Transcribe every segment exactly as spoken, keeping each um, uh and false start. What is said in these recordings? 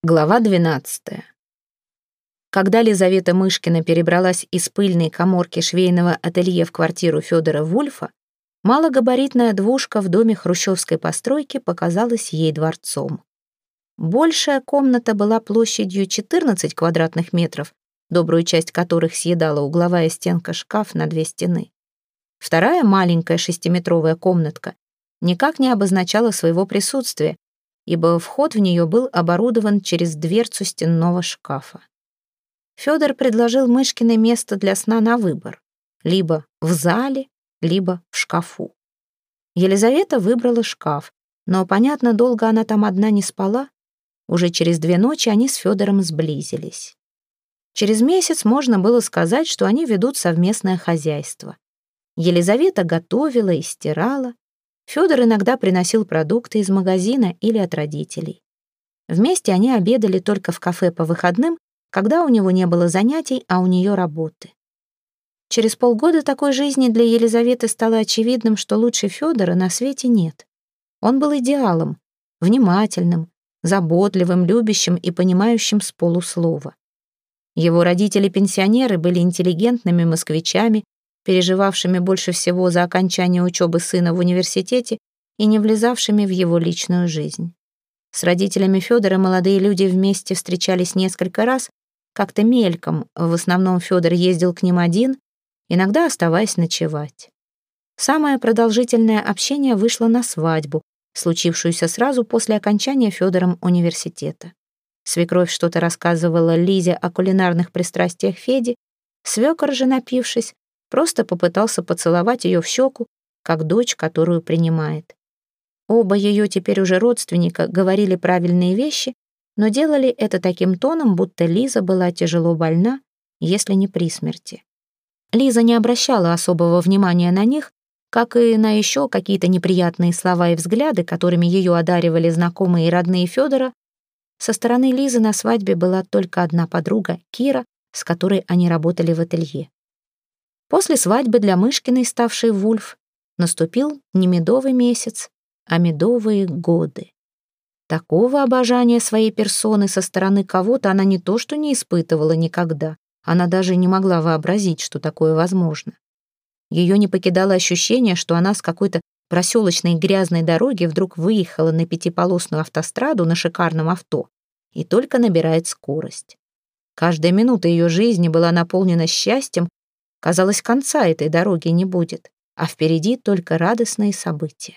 Глава двенадцатая. Когда Лизавета Мышкина перебралась из пыльной каморки швейного ателье в квартиру Федора Вульфа, малогабаритная двушка в доме хрущевской постройки показалась ей дворцом. Большая комната была площадью четырнадцать квадратных метров, добрую часть которых съедала угловая стенка шкаф на две стены. Вторая маленькая шестиметровая комнатка никак не обозначала своего присутствия, ибо вход в нее был оборудован через дверцу стенного шкафа. Федор предложил Мышкиной место для сна на выбор, либо в зале, либо в шкафу. Елизавета выбрала шкаф, но, понятно, долго она там одна не спала. Уже через две ночи они с Федором сблизились. Через месяц можно было сказать, что они ведут совместное хозяйство. Елизавета готовила и стирала. Федор иногда приносил продукты из магазина или от родителей. Вместе они обедали только в кафе по выходным, когда у него не было занятий, а у нее работы. Через полгода такой жизни для Елизаветы стало очевидным, что лучше Федора на свете нет. Он был идеалом, внимательным, заботливым, любящим и понимающим с полуслова. Его родители-пенсионеры были интеллигентными москвичами, переживавшими больше всего за окончание учебы сына в университете и не влезавшими в его личную жизнь. С родителями Федора молодые люди вместе встречались несколько раз, как-то мельком, в основном Федор ездил к ним один, иногда оставаясь ночевать. Самое продолжительное общение вышло на свадьбу, случившуюся сразу после окончания Федором университета. Свекровь что-то рассказывала Лизе о кулинарных пристрастиях Феди, свекор же, напившись, просто попытался поцеловать ее в щеку, как дочь, которую принимает. Оба ее теперь уже родственника говорили правильные вещи, но делали это таким тоном, будто Лиза была тяжело больна, если не при смерти. Лиза не обращала особого внимания на них, как и на еще какие-то неприятные слова и взгляды, которыми ее одаривали знакомые и родные Федора. Со стороны Лизы на свадьбе была только одна подруга, Кира, с которой они работали в ателье. После свадьбы для Мышкиной, ставшей Вульф, наступил не медовый месяц, а медовые годы. Такого обожания своей персоны со стороны кого-то она не то что не испытывала никогда, она даже не могла вообразить, что такое возможно. Ее не покидало ощущение, что она с какой-то проселочной грязной дороги вдруг выехала на пятиполосную автостраду на шикарном авто и только набирает скорость. Каждая минута ее жизни была наполнена счастьем. Казалось, конца этой дороги не будет, а впереди только радостные события.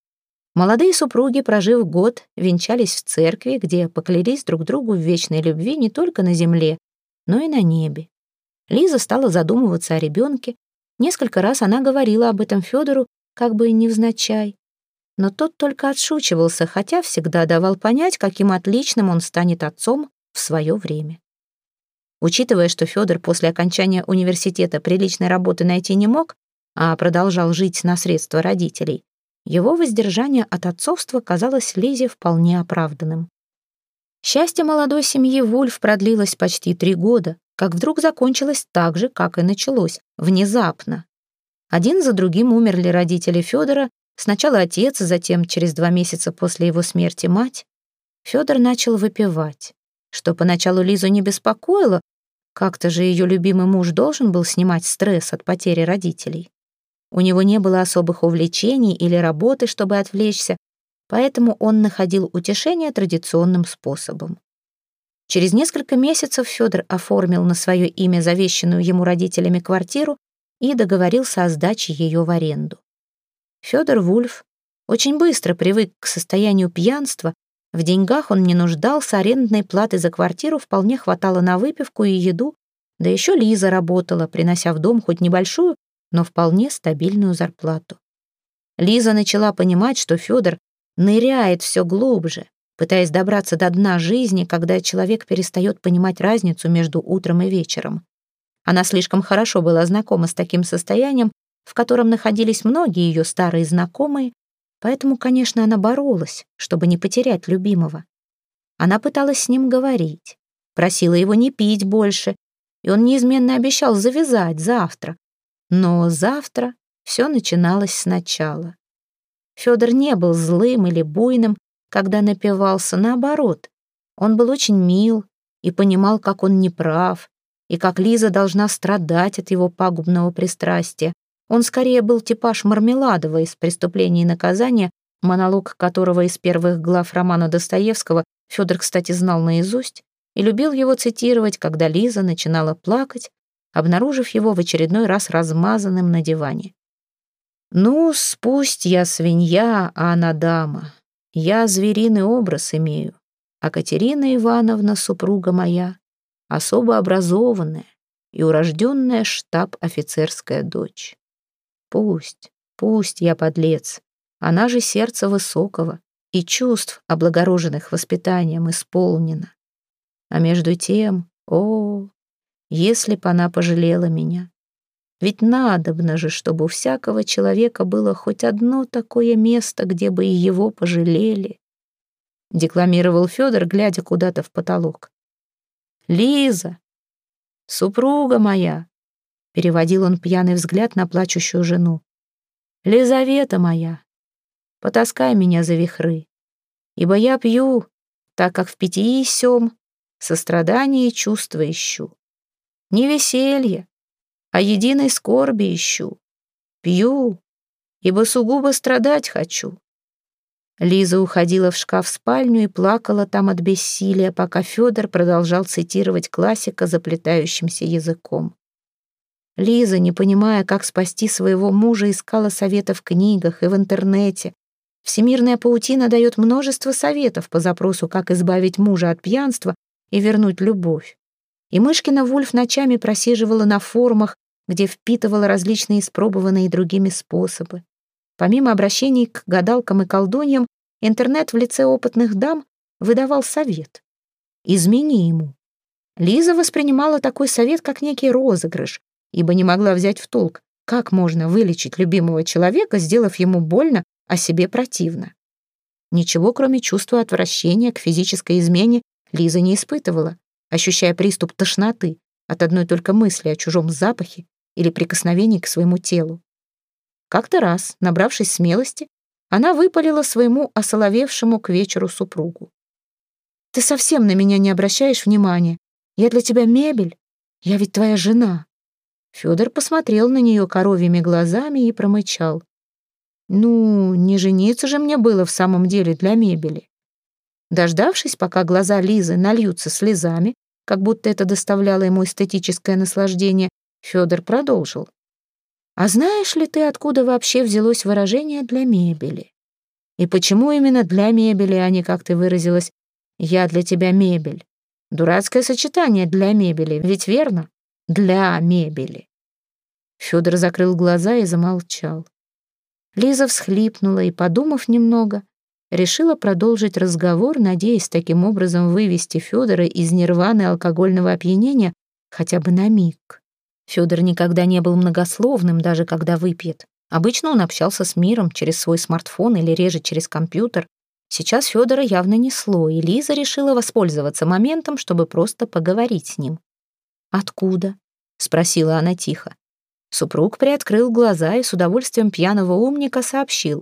Молодые супруги, прожив год, венчались в церкви, где поклялись друг другу в вечной любви не только на земле, но и на небе. Лиза стала задумываться о ребенке. Несколько раз она говорила об этом Федору, как бы невзначай. Но тот только отшучивался, хотя всегда давал понять, каким отличным он станет отцом в свое время. Учитывая, что Федор после окончания университета приличной работы найти не мог, а продолжал жить на средства родителей, его воздержание от отцовства казалось Лизе вполне оправданным. Счастье молодой семьи Вульф продлилось почти три года, как вдруг закончилось так же, как и началось, внезапно. Один за другим умерли родители Федора, сначала отец, затем через два месяца после его смерти мать. Федор начал выпивать, что поначалу Лизу не беспокоило, как-то же ее любимый муж должен был снимать стресс от потери родителей. У него не было особых увлечений или работы, чтобы отвлечься, поэтому он находил утешение традиционным способом. Через несколько месяцев Федор оформил на свое имя завещанную ему родителями квартиру и договорился о сдаче ее в аренду. Федор Вульф очень быстро привык к состоянию пьянства. В деньгах он не нуждался, арендной платы за квартиру вполне хватало на выпивку и еду, да еще Лиза работала, принося в дом хоть небольшую, но вполне стабильную зарплату. Лиза начала понимать, что Федор ныряет все глубже, пытаясь добраться до дна жизни, когда человек перестает понимать разницу между утром и вечером. Она слишком хорошо была знакома с таким состоянием, в котором находились многие ее старые знакомые, поэтому, конечно, она боролась, чтобы не потерять любимого. Она пыталась с ним говорить, просила его не пить больше, и он неизменно обещал завязать завтра. Но завтра все начиналось сначала. Федор не был злым или буйным, когда напивался, наоборот. Он был очень мил и понимал, как он неправ, и как Лиза должна страдать от его пагубного пристрастия. Он скорее был типаж Мармеладова из «Преступления и наказания», монолог которого из первых глав романа Достоевского Федор, кстати, знал наизусть и любил его цитировать, когда Лиза начинала плакать, обнаружив его в очередной раз размазанным на диване. «Ну, пусть я свинья, а она дама. Я звериный образ имею, а Катерина Ивановна, супруга моя, особо образованная и урожденная штаб-офицерская дочь. Пусть, пусть я подлец, она же сердца высокого и чувств, облагороженных воспитанием, исполнена. А между тем, о, если б она пожалела меня, ведь надобно же, чтобы у всякого человека было хоть одно такое место, где бы и его пожалели», — декламировал Федор, глядя куда-то в потолок. «Лиза, супруга моя», — переводил он пьяный взгляд на плачущую жену, «Лизавета моя, потаскай меня за вихры, ибо я пью, так как в питьи сём сострадание и чувства ищу. Не веселье, а единой скорби ищу. Пью, ибо сугубо страдать хочу». Лиза уходила в шкаф-спальню и плакала там от бессилия, пока Федор продолжал цитировать классика заплетающимся языком. Лиза, не понимая, как спасти своего мужа, искала совета в книгах и в интернете. Всемирная паутина дает множество советов по запросу, как избавить мужа от пьянства и вернуть любовь. И Мышкина Вульф ночами просиживала на форумах, где впитывала различные испробованные другими способы. Помимо обращений к гадалкам и колдуньям, интернет в лице опытных дам выдавал совет. «Измени ему». Лиза воспринимала такой совет как некий розыгрыш, ибо не могла взять в толк, как можно вылечить любимого человека, сделав ему больно, а себе противно. Ничего, кроме чувства отвращения к физической измене, Лиза не испытывала, ощущая приступ тошноты от одной только мысли о чужом запахе или прикосновении к своему телу. Как-то раз, набравшись смелости, она выпалила своему осоловевшему к вечеру супругу: «Ты совсем на меня не обращаешь внимания. Я для тебя мебель. Я ведь твоя жена». Федор посмотрел на нее коровьими глазами и промычал: «Ну, не жениться же мне было в самом деле для мебели». Дождавшись, пока глаза Лизы нальются слезами, как будто это доставляло ему эстетическое наслаждение, Федор продолжил: «А знаешь ли ты, откуда вообще взялось выражение «для мебели»? И почему именно для мебели, а не, как ты выразилась, «я для тебя мебель»? Дурацкое сочетание «для мебели», ведь верно? Для мебели». Федор закрыл глаза и замолчал. Лиза всхлипнула и, подумав немного, решила продолжить разговор, надеясь таким образом вывести Федора из нирваны алкогольного опьянения хотя бы на миг. Федор никогда не был многословным, даже когда выпьет. Обычно он общался с миром через свой смартфон или реже через компьютер. Сейчас Федора явно несло, и Лиза решила воспользоваться моментом, чтобы просто поговорить с ним. «Откуда?» — спросила она тихо. Супруг приоткрыл глаза и с удовольствием пьяного умника сообщил: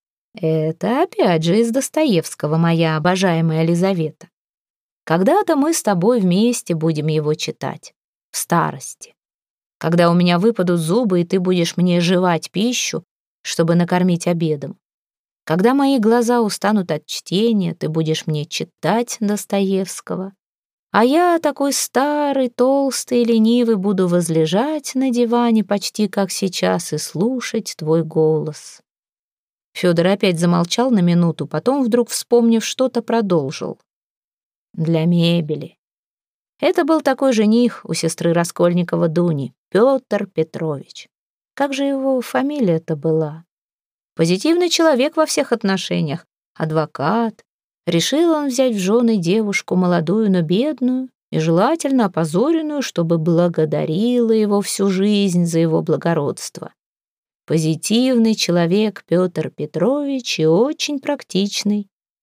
«Это опять же из Достоевского, моя обожаемая Лизавета. Когда-то мы с тобой вместе будем его читать. В старости. Когда у меня выпадут зубы, и ты будешь мне жевать пищу, чтобы накормить обедом. Когда мои глаза устанут от чтения, ты будешь мне читать Достоевского. А я, такой старый, толстый, ленивый, буду возлежать на диване почти как сейчас и слушать твой голос». Федор опять замолчал на минуту, потом, вдруг вспомнив что-то, продолжил: «Для мебели. Это был такой жених у сестры Раскольникова Дуни, Петр Петрович. Как же его фамилия-то была? Позитивный человек во всех отношениях, адвокат. Решил он взять в жены девушку молодую, но бедную, и желательно опозоренную, чтобы благодарила его всю жизнь за его благородство. Позитивный человек Петр Петрович и очень практичный».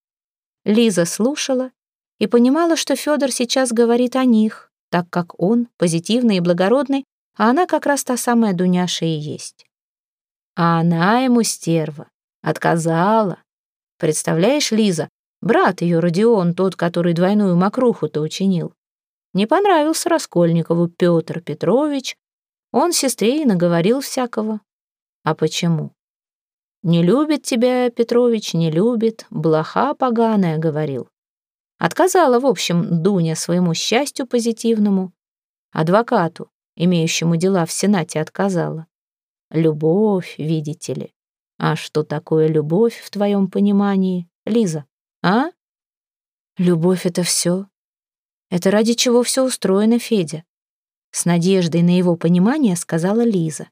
Лиза слушала и понимала, что Федор сейчас говорит о них, так как он позитивный и благородный, а она как раз та самая Дуняша и есть. А она ему, стерва, отказала. Представляешь, Лиза, Брат ее, Родион, тот, который двойную мокруху-то учинил. Не понравился Раскольникову Петр Петрович. Он сестре и наговорил всякого. А почему? Не любит тебя, Петрович, не любит, блоха поганая, говорил. Отказала, в общем, Дуня своему счастью позитивному. Адвокату, имеющему дела в Сенате, отказала. Любовь, видите ли. А что такое любовь в твоем понимании, Лиза, а? Любовь — это все. Это ради чего все устроено, Федя. С надеждой на его понимание сказала Лиза.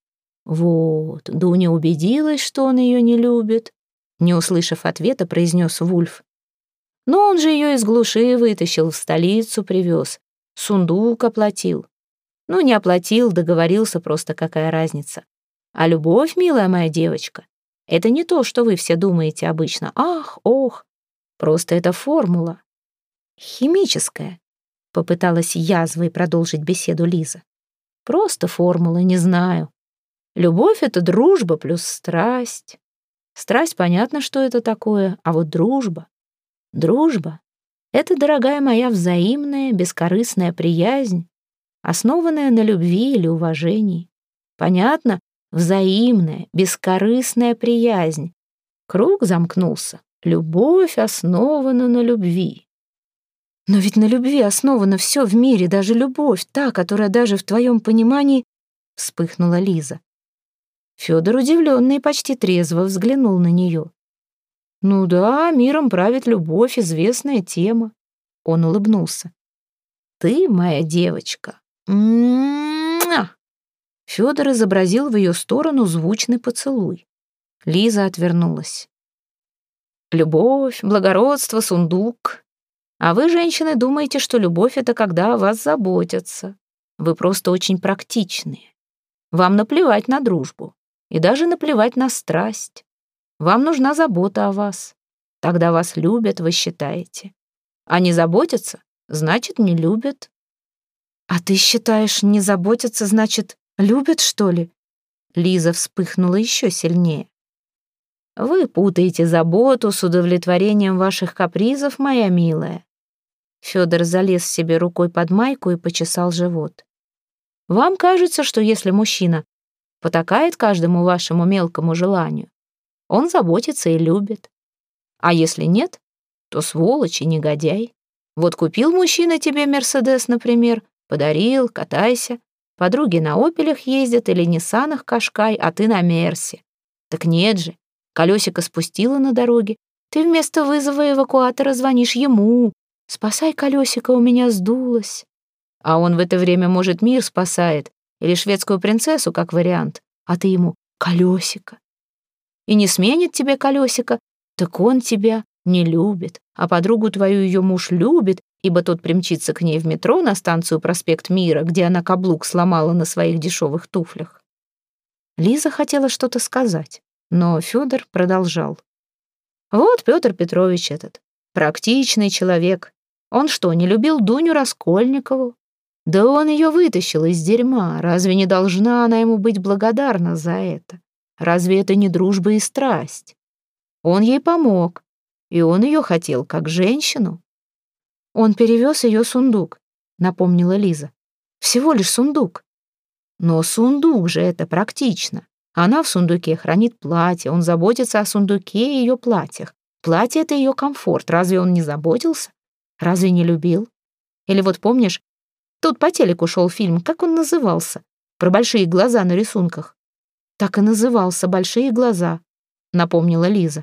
Вот, Дуня убедилась, что он ее не любит. Не услышав ответа, произнес Вульф. Но он же ее из глуши вытащил, в столицу привез. Сундук оплатил. Ну, не оплатил, договорился, просто какая разница. А любовь, милая моя девочка, это не то, что вы все думаете обычно. Ах, ох, просто это формула. Химическая, попыталась язвой продолжить беседу Лиза. Просто формула, не знаю. Любовь — это дружба плюс страсть. Страсть, понятно, что это такое, а вот дружба. Дружба — это, дорогая моя, взаимная, бескорыстная приязнь, основанная на любви или уважении. Понятно? Взаимная, бескорыстная приязнь. Круг замкнулся. Любовь основана на любви. Но ведь на любви основано все в мире, даже любовь, та, которая даже в твоем понимании... Вспыхнула Лиза. Федор, удивленный и почти трезво, взглянул на нее. Ну да, миром правит любовь, известная тема. Он улыбнулся. Ты моя девочка. М-м-м. Федор изобразил в ее сторону звучный поцелуй. Лиза отвернулась. Любовь, благородство, сундук. А вы, женщины, думаете, что любовь — это когда о вас заботятся. Вы просто очень практичные. Вам наплевать на дружбу. И даже наплевать на страсть. Вам нужна забота о вас. Тогда вас любят, вы считаете. А не заботятся, значит, не любят. А ты считаешь, не заботятся, значит, любят, что ли? Лиза вспыхнула еще сильнее. Вы путаете заботу с удовлетворением ваших капризов, моя милая. Федор залез себе рукой под майку и почесал живот. Вам кажется, что если мужчина потакает каждому вашему мелкому желанию, он заботится и любит. А если нет, то сволочь и негодяй. Вот купил мужчина тебе Мерседес, например, подарил, катайся. Подруги на Опелях ездят или Ниссанах Кашкай, а ты на Мерсе. Так нет же, колесико спустило на дороге. Ты вместо вызова эвакуатора звонишь ему. Спасай, колесико, у меня сдулось. А он в это время, может, мир спасает или шведскую принцессу, как вариант, а ты ему колесико. И не сменит тебе колесико, так он тебя не любит, а подругу твою ее муж любит, ибо тот примчится к ней в метро на станцию Проспект Мира, где она каблук сломала на своих дешевых туфлях. Лиза хотела что-то сказать, но Федор продолжал. Вот Петр Петрович этот, практичный человек. Он что, не любил Дуню Раскольникову? Да он ее вытащил из дерьма. Разве не должна она ему быть благодарна за это? Разве это не дружба и страсть? Он ей помог, и он ее хотел как женщину. Он перевез ее сундук, напомнила Лиза. Всего лишь сундук. Но сундук же это практично. Она в сундуке хранит платье, он заботится о сундуке и ее платьях. Платье — это ее комфорт. Разве он не заботился? Разве не любил? Или вот помнишь, тут по телеку шел фильм, как он назывался? Про большие глаза на рисунках. Так и назывался «Большие глаза», напомнила Лиза.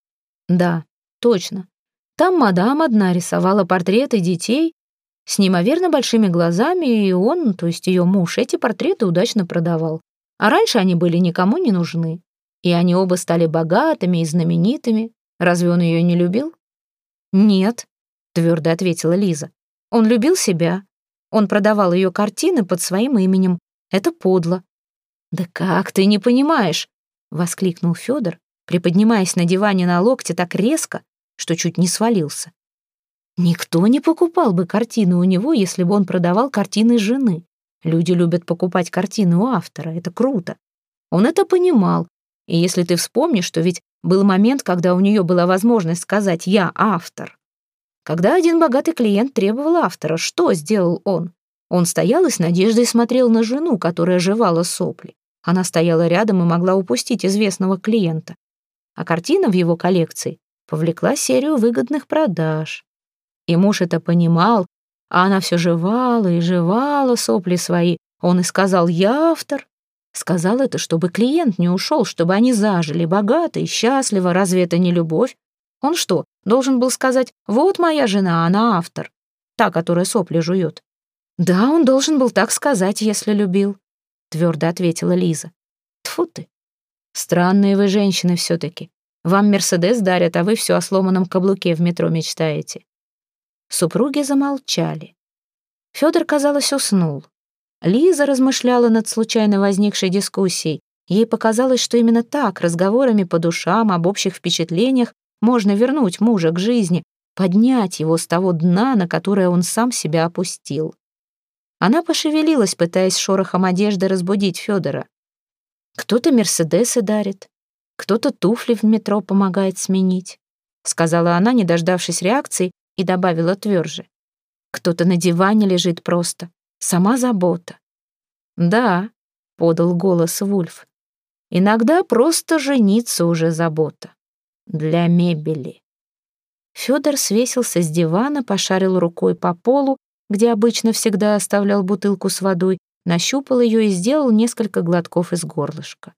Да, точно. Там мадам одна рисовала портреты детей с неимоверно большими глазами, и он, то есть ее муж, эти портреты удачно продавал. А раньше они были никому не нужны. И они оба стали богатыми и знаменитыми. Разве он ее не любил? Нет, твердо ответила Лиза. Он любил себя. Он продавал ее картины под своим именем. Это подло. Да как ты не понимаешь? Воскликнул Федор, приподнимаясь на диване на локте так резко, что чуть не свалился. Никто не покупал бы картины у него, если бы он продавал картины жены. Люди любят покупать картины у автора, это круто. Он это понимал, и если ты вспомнишь, что ведь Был момент, когда у нее была возможность сказать «я автор». Когда один богатый клиент требовал автора, что сделал он? Он стоял и с надеждой смотрел на жену, которая жевала сопли. Она стояла рядом и могла упустить известного клиента. А картина в его коллекции повлекла серию выгодных продаж. И муж это понимал, а она все жевала и жевала сопли свои. Он и сказал «я автор». Сказал это, чтобы клиент не ушел, чтобы они зажили богато и счастливо. Разве это не любовь? Он что, должен был сказать «вот моя жена, она автор», та, которая сопли жует? Да, он должен был так сказать, если любил, твердо ответила Лиза. Тьфу ты. Странные вы женщины все-таки. Вам Мерседес дарят, а вы все о сломанном каблуке в метро мечтаете. Супруги замолчали. Федор, казалось, уснул. Лиза размышляла над случайно возникшей дискуссией. Ей показалось, что именно так, разговорами по душам, об общих впечатлениях, можно вернуть мужа к жизни, поднять его с того дна, на которое он сам себя опустил. Она пошевелилась, пытаясь шорохом одежды разбудить Федора. Кто-то мерседесы дарит, кто-то туфли в метро помогает сменить, сказала она, не дождавшись реакции, и добавила тверже. Кто-то на диване лежит просто, сама забота. Да, подал голос Вульф, иногда просто жениться уже забота. Для мебели. Федор свесился с дивана, пошарил рукой по полу, где обычно всегда оставлял бутылку с водой, нащупал ее и сделал несколько глотков из горлышка.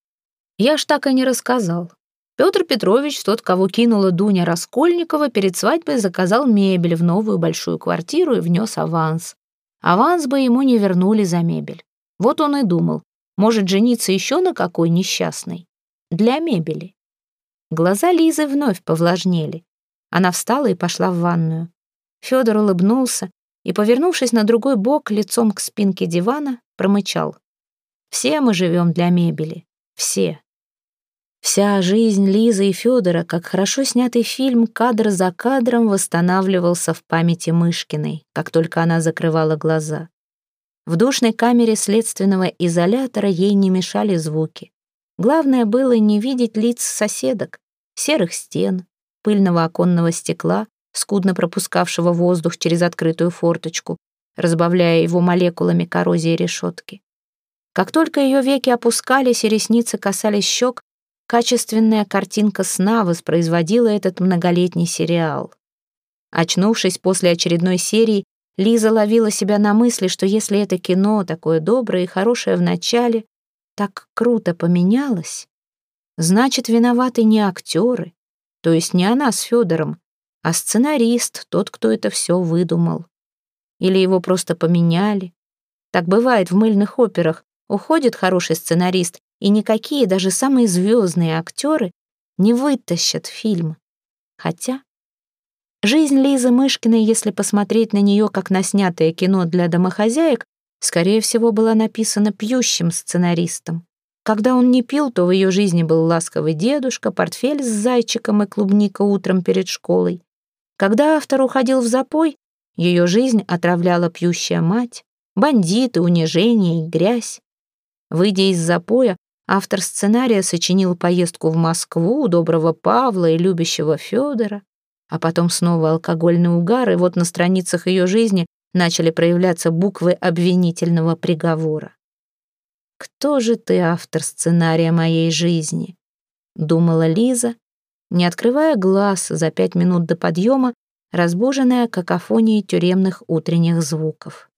Я ж так и не рассказал. Петр Петрович, тот, кого кинула Дуня Раскольникова, перед свадьбой заказал мебель в новую большую квартиру и внес аванс. Аванс бы ему не вернули за мебель. Вот он и думал, может жениться еще на какой несчастной. Для мебели. Глаза Лизы вновь повлажнели. Она встала и пошла в ванную. Федор улыбнулся и, повернувшись на другой бок, лицом к спинке дивана, промычал. «Все мы живем для мебели. Все». Вся жизнь Лизы и Федора, как хорошо снятый фильм, кадр за кадром восстанавливался в памяти Мышкиной, как только она закрывала глаза. В душной камере следственного изолятора ей не мешали звуки. Главное было не видеть лиц соседок, серых стен, пыльного оконного стекла, скудно пропускавшего воздух через открытую форточку, разбавляя его молекулами коррозии решетки. Как только ее веки опускались и ресницы касались щек, качественная картинка сна воспроизводила этот многолетний сериал. Очнувшись после очередной серии, Лиза ловила себя на мысли, что если это кино, такое доброе и хорошее в начале, так круто поменялось, значит, виноваты не актеры, то есть не она с Федором, а сценарист, тот, кто это все выдумал. Или его просто поменяли. Так бывает в мыльных операх. Уходит хороший сценарист, и никакие, даже самые звездные актеры не вытащат фильм. Хотя жизнь Лизы Мышкиной, если посмотреть на нее как на снятое кино для домохозяек, скорее всего, была написана пьющим сценаристом. Когда он не пил, то в ее жизни был ласковый дедушка, портфель с зайчиком и клубника утром перед школой. Когда автор уходил в запой, ее жизнь отравляла пьющая мать, бандиты, унижение и грязь. Выйдя из запоя, автор сценария сочинил поездку в Москву, доброго Павла и любящего Федора, а потом снова алкогольный угар, и вот на страницах ее жизни начали проявляться буквы обвинительного приговора. «Кто же ты, автор сценария моей жизни?» — думала Лиза, не открывая глаз за пять минут до подъема, разбуженная какофонией тюремных утренних звуков.